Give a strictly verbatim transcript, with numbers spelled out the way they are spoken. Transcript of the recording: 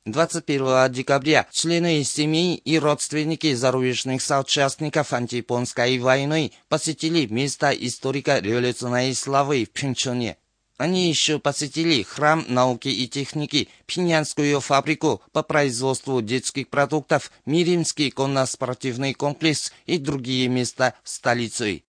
двадцать первого декабря члены семей и родственники зарубежных соучастников антияпонской войны посетили место историко-революционной славы в Пхенчхане. Они еще посетили храм науки и техники, Пинянскую фабрику по производству детских продуктов, Миримский конно-спортивный комплекс и другие места столицы.